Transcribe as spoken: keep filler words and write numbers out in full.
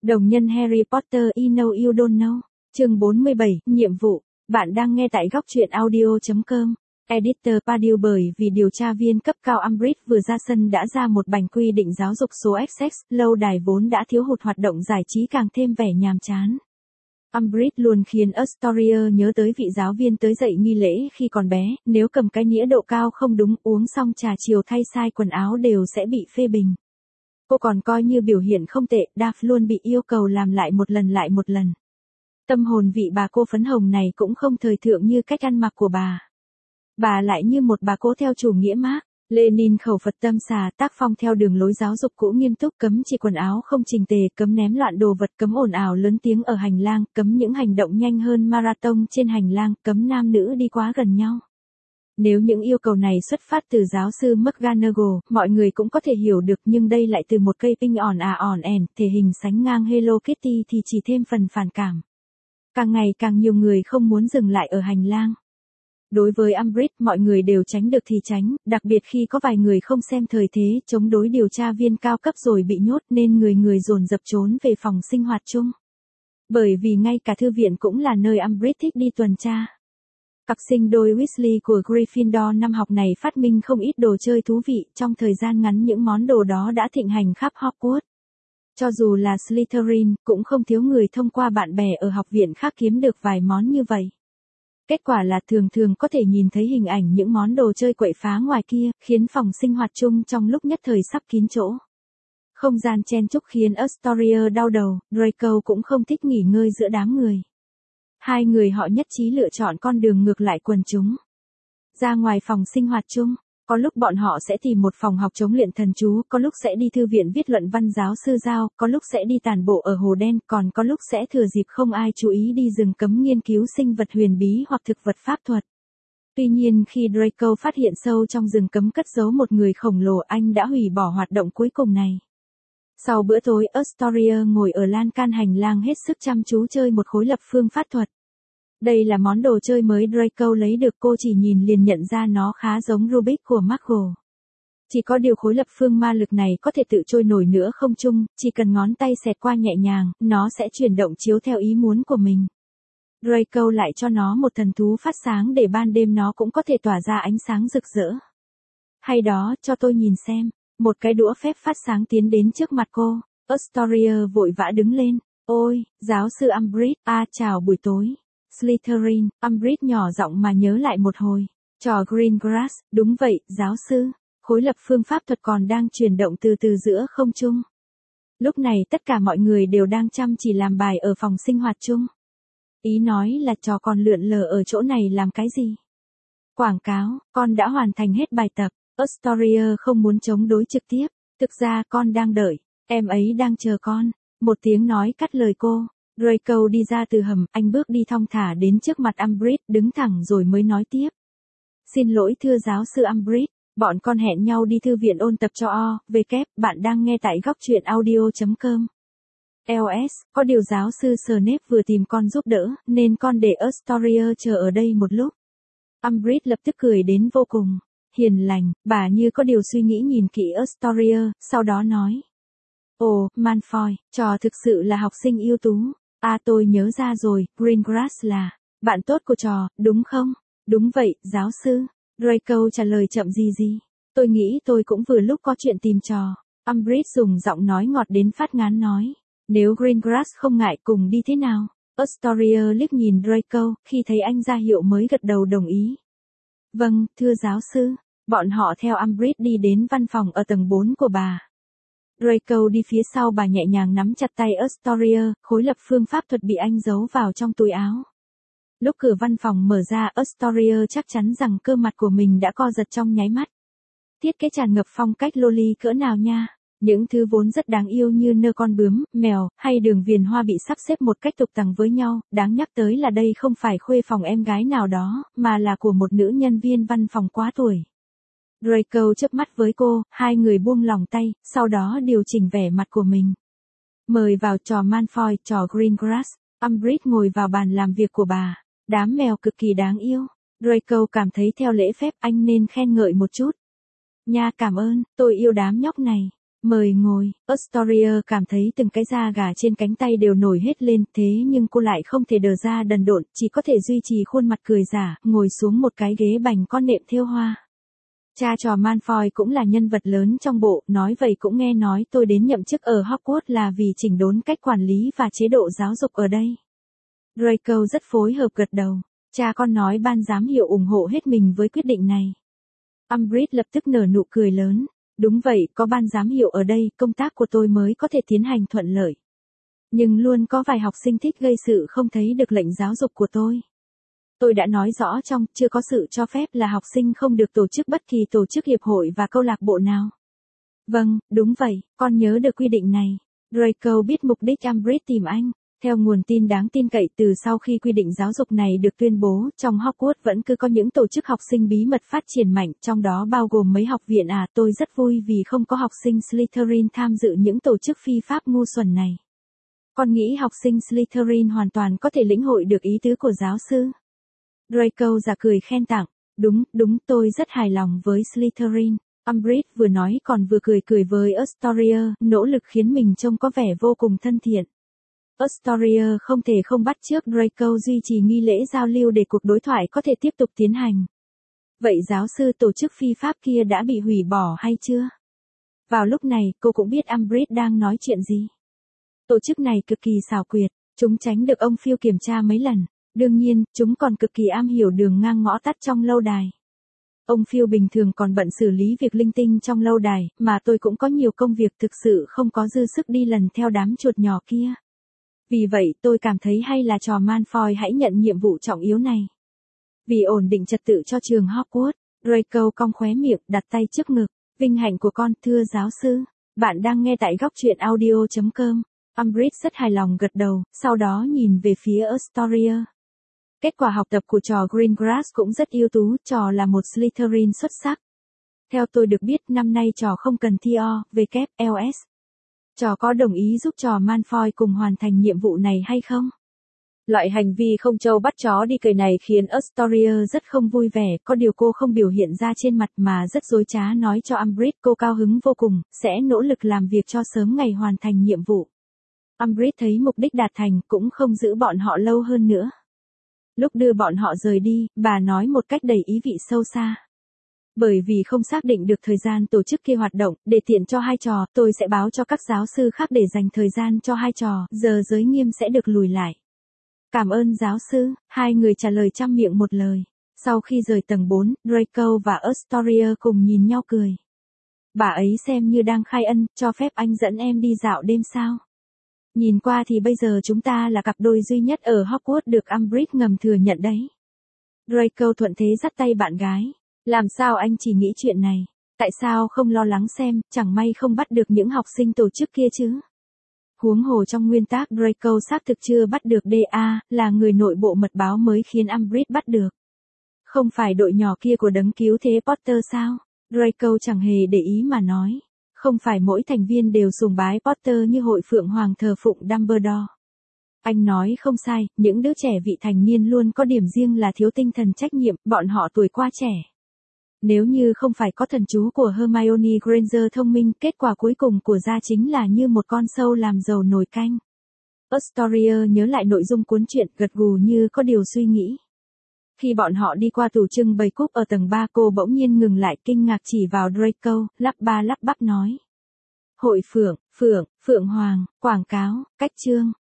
Đồng nhân Harry Potter You Know You Don't Know. Chương bốn mươi bảy, nhiệm vụ. Bạn đang nghe tại góc truyện audio chấm com. Editor Padiu. Bởi vì điều tra viên cấp cao Umbridge vừa ra sân đã ra một bành quy định giáo dục số ích ích, lâu đài vốn đã thiếu hụt hoạt động giải trí càng thêm vẻ nhàm chán. Umbridge luôn khiến Astoria nhớ tới vị giáo viên tới dạy nghi lễ khi còn bé, nếu cầm cái nĩa độ cao không đúng, uống xong trà chiều thay sai quần áo đều sẽ bị phê bình. Cô còn coi như biểu hiện không tệ, Daphne luôn bị yêu cầu làm lại một lần lại một lần. Tâm hồn vị bà cô phấn hồng này cũng không thời thượng như cách ăn mặc của bà. Bà lại như một bà cô theo chủ nghĩa Mác Lênin khẩu Phật tâm xà, tác phong theo đường lối giáo dục cũ nghiêm túc, cấm chỉ quần áo không chỉnh tề, cấm ném loạn đồ vật, cấm ồn ào lớn tiếng ở hành lang, cấm những hành động nhanh hơn marathon trên hành lang, cấm nam nữ đi quá gần nhau. Nếu những yêu cầu này xuất phát từ giáo sư McGonagall, mọi người cũng có thể hiểu được, nhưng đây lại từ một cây pinh ỏn à ỏn ẻn, thể hình sánh ngang Hello Kitty thì chỉ thêm phần phản cảm. Càng ngày càng nhiều người không muốn dừng lại ở hành lang. Đối với Umbridge, mọi người đều tránh được thì tránh, đặc biệt khi có vài người không xem thời thế, chống đối điều tra viên cao cấp rồi bị nhốt nên người người dồn dập trốn về phòng sinh hoạt chung. Bởi vì ngay cả thư viện cũng là nơi Umbridge thích đi tuần tra. Cặp sinh đôi Weasley của Gryffindor năm học này phát minh không ít đồ chơi thú vị, trong thời gian ngắn những món đồ đó đã thịnh hành khắp Hogwarts. Cho dù là Slytherin, cũng không thiếu người thông qua bạn bè ở học viện khác kiếm được vài món như vậy. Kết quả là thường thường có thể nhìn thấy hình ảnh những món đồ chơi quậy phá ngoài kia, khiến phòng sinh hoạt chung trong lúc nhất thời sắp kín chỗ. Không gian chen chúc khiến Astoria đau đầu, Draco cũng không thích nghỉ ngơi giữa đám người. Hai người họ nhất trí lựa chọn con đường ngược lại quần chúng. Ra ngoài phòng sinh hoạt chung, có lúc bọn họ sẽ tìm một phòng học chống luyện thần chú, có lúc sẽ đi thư viện viết luận văn giáo sư giao, có lúc sẽ đi tản bộ ở hồ đen, còn có lúc sẽ thừa dịp không ai chú ý đi rừng cấm nghiên cứu sinh vật huyền bí hoặc thực vật pháp thuật. Tuy nhiên khi Draco phát hiện sâu trong rừng cấm cất giấu một người khổng lồ, anh đã hủy bỏ hoạt động cuối cùng này. Sau bữa tối, Astoria ngồi ở lan can hành lang hết sức chăm chú chơi một khối lập phương pháp thuật. Đây là món đồ chơi mới Draco lấy được, cô chỉ nhìn liền nhận ra nó khá giống Rubik của Muggle. Chỉ có điều khối lập phương ma lực này có thể tự trôi nổi nữa không trung, chỉ cần ngón tay xẹt qua nhẹ nhàng, nó sẽ chuyển động chiếu theo ý muốn của mình. Draco lại cho nó một thần thú phát sáng để ban đêm nó cũng có thể tỏa ra ánh sáng rực rỡ. Hay đó, cho tôi nhìn xem. Một cái đũa phép phát sáng tiến đến trước mặt cô. Astoria vội vã đứng lên. Ôi, giáo sư Umbridge, à chào buổi tối. Slytherin, Umbridge nhỏ giọng mà nhớ lại một hồi. Trò Greengrass, đúng vậy, giáo sư. Khối lập phương pháp thuật còn đang chuyển động từ từ giữa không trung. Lúc này tất cả mọi người đều đang chăm chỉ làm bài ở phòng sinh hoạt chung. Ý nói là trò còn lượn lờ ở chỗ này làm cái gì? Quảng cáo, con đã hoàn thành hết bài tập. Astoria không muốn chống đối trực tiếp. Thực ra con đang đợi. Em ấy đang chờ con. Một tiếng nói cắt lời cô. Draco đi ra từ hầm, anh bước đi thong thả đến trước mặt Umbridge, đứng thẳng rồi mới nói tiếp. Xin lỗi thưa giáo sư Umbridge, bọn con hẹn nhau đi thư viện ôn tập cho O, V kép, bạn đang nghe tại góc truyện audio chấm com. lờ ét, có điều giáo sư Snape vừa tìm con giúp đỡ, nên con để Astoria chờ ở đây một lúc. Umbridge lập tức cười đến vô cùng. Hiền lành, bà như có điều suy nghĩ nhìn kỹ Astoria, sau đó nói. Ồ, Malfoy, trò thực sự là học sinh ưu tú. À tôi nhớ ra rồi, Greengrass là bạn tốt của trò, đúng không? Đúng vậy, giáo sư. Draco trả lời chậm gì gì. Tôi nghĩ tôi cũng vừa lúc có chuyện tìm trò. Umbridge dùng giọng nói ngọt đến phát ngán nói. Nếu Greengrass không ngại cùng đi thế nào? Astoria liếc nhìn Draco, khi thấy anh ra hiệu mới gật đầu đồng ý. Vâng, thưa giáo sư. Bọn họ theo Umbridge đi đến văn phòng ở tầng bốn của bà. Draco đi phía sau bà nhẹ nhàng nắm chặt tay Astoria, khối lập phương pháp thuật bị anh giấu vào trong túi áo. Lúc cửa văn phòng mở ra, Astoria chắc chắn rằng cơ mặt của mình đã co giật trong nháy mắt. Thiết kế tràn ngập phong cách loli cỡ nào nha. Những thứ vốn rất đáng yêu như nơ con bướm, mèo, hay đường viền hoa bị sắp xếp một cách tục tằng với nhau, đáng nhắc tới là đây không phải khuê phòng em gái nào đó, mà là của một nữ nhân viên văn phòng quá tuổi. Draco chớp mắt với cô, hai người buông lòng tay, sau đó điều chỉnh vẻ mặt của mình. Mời vào trò Malfoy, trò Greengrass. Umbridge ngồi vào bàn làm việc của bà. Đám mèo cực kỳ đáng yêu. Draco cảm thấy theo lễ phép anh nên khen ngợi một chút. Nha cảm ơn, tôi yêu đám nhóc này. Mời ngồi, Astoria cảm thấy từng cái da gà trên cánh tay đều nổi hết lên, thế nhưng cô lại không thể đờ ra đần độn, chỉ có thể duy trì khuôn mặt cười giả, ngồi xuống một cái ghế bành con nệm thêu hoa. Cha trò Malfoy cũng là nhân vật lớn trong bộ, nói vậy cũng nghe nói tôi đến nhậm chức ở Hogwarts là vì chỉnh đốn cách quản lý và chế độ giáo dục ở đây. Draco rất phối hợp gật đầu, cha con nói ban giám hiệu ủng hộ hết mình với quyết định này. Umbridge lập tức nở nụ cười lớn. Đúng vậy, có ban giám hiệu ở đây, công tác của tôi mới có thể tiến hành thuận lợi. Nhưng luôn có vài học sinh thích gây sự không thấy được lệnh giáo dục của tôi. Tôi đã nói rõ trong, chưa có sự cho phép là học sinh không được tổ chức bất kỳ tổ chức hiệp hội và câu lạc bộ nào. Vâng, đúng vậy, con nhớ được quy định này. Draco biết mục đích Umbridge tìm anh. Theo nguồn tin đáng tin cậy từ sau khi quy định giáo dục này được tuyên bố, trong Hogwarts vẫn cứ có những tổ chức học sinh bí mật phát triển mạnh, trong đó bao gồm mấy học viện à. Tôi rất vui vì không có học sinh Slytherin tham dự những tổ chức phi pháp ngu xuẩn này. Con nghĩ học sinh Slytherin hoàn toàn có thể lĩnh hội được ý tứ của giáo sư. Draco giả cười khen tặng. Đúng, đúng, tôi rất hài lòng với Slytherin. Umbridge vừa nói còn vừa cười cười với Astoria, nỗ lực khiến mình trông có vẻ vô cùng thân thiện. Astoria không thể không bắt chước Draco duy trì nghi lễ giao lưu để cuộc đối thoại có thể tiếp tục tiến hành. Vậy giáo sư tổ chức phi pháp kia đã bị hủy bỏ hay chưa? Vào lúc này, cô cũng biết Umbridge đang nói chuyện gì. Tổ chức này cực kỳ xảo quyệt, chúng tránh được ông Phil kiểm tra mấy lần. Đương nhiên, chúng còn cực kỳ am hiểu đường ngang ngõ tắt trong lâu đài. Ông Phil bình thường còn bận xử lý việc linh tinh trong lâu đài, mà tôi cũng có nhiều công việc thực sự không có dư sức đi lần theo đám chuột nhỏ kia. Vì vậy tôi cảm thấy hay là trò Malfoy hãy nhận nhiệm vụ trọng yếu này. Vì ổn định trật tự cho trường Hogwarts, Draco cong khóe miệng, đặt tay trước ngực. Vinh hạnh của con, thưa giáo sư. Bạn đang nghe tại góc truyện audio chấm com. Umbridge rất hài lòng gật đầu, sau đó nhìn về phía Astoria. Kết quả học tập của trò Greengrass cũng rất ưu tú, trò là một Slytherin xuất sắc. Theo tôi được biết năm nay trò không cần thi O, W, L S. Trò có đồng ý giúp trò Malfoy cùng hoàn thành nhiệm vụ này hay không? Loại hành vi không trâu bắt chó đi cày này khiến Astoria rất không vui vẻ, có điều cô không biểu hiện ra trên mặt mà rất dối trá nói cho Umbridge cô cao hứng vô cùng, sẽ nỗ lực làm việc cho sớm ngày hoàn thành nhiệm vụ. Umbridge thấy mục đích đạt thành cũng không giữ bọn họ lâu hơn nữa. Lúc đưa bọn họ rời đi, bà nói một cách đầy ý vị sâu xa. Bởi vì không xác định được thời gian tổ chức kia hoạt động, để tiện cho hai trò, tôi sẽ báo cho các giáo sư khác để dành thời gian cho hai trò, giờ giới nghiêm sẽ được lùi lại. Cảm ơn giáo sư, hai người trả lời trăm miệng một lời. Sau khi rời tầng bốn, Draco và Astoria cùng nhìn nhau cười. Bà ấy xem như đang khai ân, cho phép anh dẫn em đi dạo đêm sao? Nhìn qua thì bây giờ chúng ta là cặp đôi duy nhất ở Hogwarts được Umbridge ngầm thừa nhận đấy. Draco thuận thế dắt tay bạn gái. Làm sao anh chỉ nghĩ chuyện này? Tại sao không lo lắng xem, chẳng may không bắt được những học sinh tổ chức kia chứ? Huống hồ trong nguyên tắc Draco xác thực chưa bắt được đê a, là người nội bộ mật báo mới khiến Umbridge bắt được. Không phải đội nhỏ kia của đấng cứu thế Potter sao? Draco chẳng hề để ý mà nói. Không phải mỗi thành viên đều sùng bái Potter như hội Phượng Hoàng thờ phụng Dumbledore. Anh nói không sai, những đứa trẻ vị thành niên luôn có điểm riêng là thiếu tinh thần trách nhiệm, bọn họ tuổi quá trẻ. Nếu như không phải có thần chú của Hermione Granger thông minh, kết quả cuối cùng của gia chính là như một con sâu làm dầu nồi canh. Astoria nhớ lại nội dung cuốn truyện, gật gù như có điều suy nghĩ. Khi bọn họ đi qua tủ trưng bày cúp ở tầng ba, cô bỗng nhiên ngừng lại kinh ngạc chỉ vào Draco, lắp ba lắp bắp nói. Hội Phượng, Phượng, Phượng Hoàng, quảng cáo, cách chương.